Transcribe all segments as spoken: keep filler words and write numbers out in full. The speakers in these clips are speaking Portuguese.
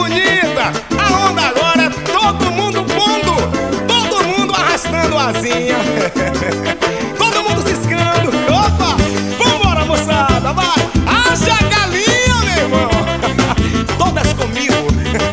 bonita, a onda agora é todo mundo pondo, todo mundo arrastando a asinha. Todo mundo ciscando. Opa, vambora moçada, vai. Haja galinha, meu irmão. Todas comigo.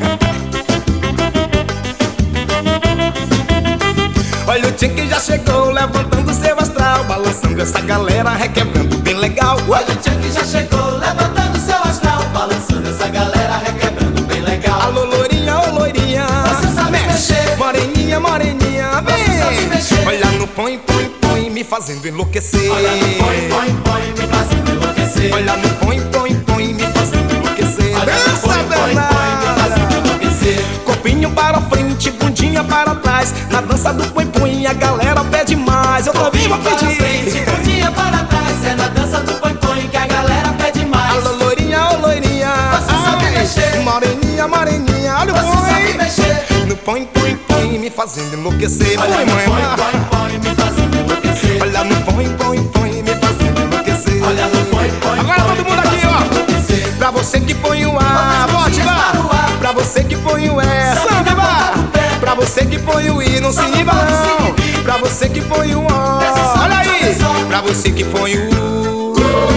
Olha o tchan que já chegou, levantando seu astral, balançando essa galera, requebrando bem legal. Olha o tchan que já chegou, levantando seu astral, balançando essa galera, requebrando bem legal. Alô, loirinha, ô loirinha, você sabe mexer. Moreninha, moreninha, vem. Você sabe mexer. Olha no põe, põe, põe, me fazendo enlouquecer. Olha no põe, põe, põe, me fazendo enlouquecer. Olha no põe, põe, põe, me fazendo enlouquecer. Olha no põe, põe, põe, me fazendo enlouquecer. Corpinho para frente, bundinha para trás, na dança do põe, põe, a galera pede mais. Eu tô vivo a pedir. Frente, bundinha para trás, é na dança do põe, põe que a galera pede mais. Alô, loirinha, ô loirinha, você sabe mexer. Moreninha, moreninha, olha o Você põe. sabe mexer. No põe, põe, põe, me fazendo enlouquecer. Olha Põe, no mãe, põe, mãe. põe, põe, me fazendo enlouquecer. Olha no põe, põe, põe, me fazendo enlouquecer. Olha no põe, põe, agora põe, todo mundo me aqui, fazendo ó. enlouquecer. Pra você que põe o A, Bota as bote mãozinhas lá. para o ar. Pra você que põe o E, Sobe sobe na vá. ponta do pé. Pra você que põe o I, não se Só iniba não pode se não. inibir. Pra você que põe o O, Desce só, olha aí. desce só. Pra você que põe o U,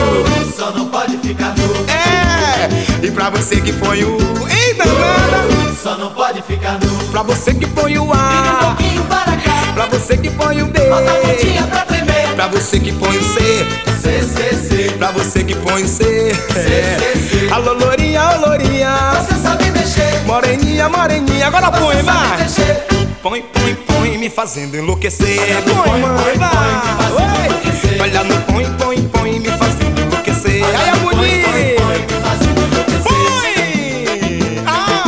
Só não pode ficar nu. é. E pra você que põe o Eita, nada. Só não pode ficar nu. Pra você que põe o Vira um A, pouquinho para cá. pra você que põe o D, Bota a pontinha pra tremer. pra você que põe o C, C, C, C. pra você que põe o C. C, C, C. Alô, lourinha, ô lourinha, Você sabe mexer. moreninha, moreninha, agora põe, Você sabe vai. mexer. Põe, põe, põe, me fazendo enlouquecer. no Põe, põe, mãe, põe, vai. põe, me fazendo Oi. enlouquecer. Olha no põe, põe, põe, me fazendo enlouquecer. Aí é Põe, põe, põe, bonito. me fazendo enlouquecer. Põe.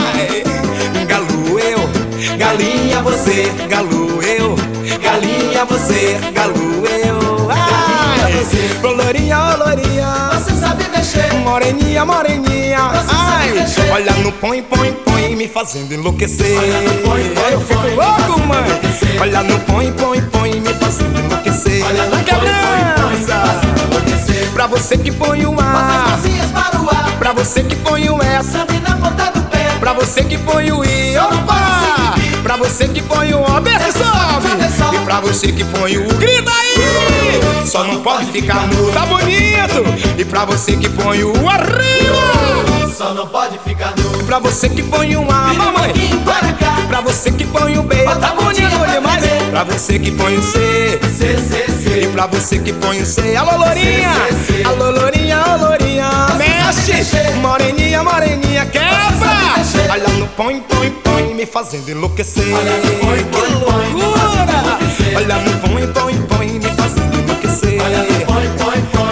Ai. Galo eu, galinha você, galo eu, galinha você, galo eu. Ai. você. Ô lourinha, ô lourinha, Você sabe mexer. moreninha, moreninha. Você sabe Ai. mexer. Olha no põe, põe, põe, me fazendo enlouquecer. Olha no põe, põe, Eu fico põe, me louco, fazendo mãe. enlouquecer. Olha no põe, põe, põe, me fazendo enlouquecer. Olha no põe, põe, põe, me fazendo enlouquecer. Pra você que põe o Bota as A, mãozinhas para o ar. pra você que põe o S, Sobe na ponta do pé. pra você que põe o I, Só não opa! pode se Pra você que põe o O, desce e Desce, sobe, sobe. sobe. E pra você que põe o U, grita aí! Só não pode ficar nu, tá bonito! E pra você que põe o U, arriba! Só não pode ficar nu. Pra você que põe o A, Vira um mamãe! pouquinho para cá. Pra você que põe o B, Bota tá a pontinha bonito pra demais! tremer. Pra você que põe o C, C, C, e C. pra você que põe o C, alô lourinha, C, C, C. alô lourinha, ô lourinha, Você sabe mexe, mexer. moreninha, moreninha, Você quebra, sabe mexer. olha no põe, põe, põe, me fazendo enlouquecer, Olha no põe, põe, que põe, me fazendo loucura, enlouquecer. olha no põe, põe, põe, me fazendo enlouquecer, Olha no põe, põe, põe.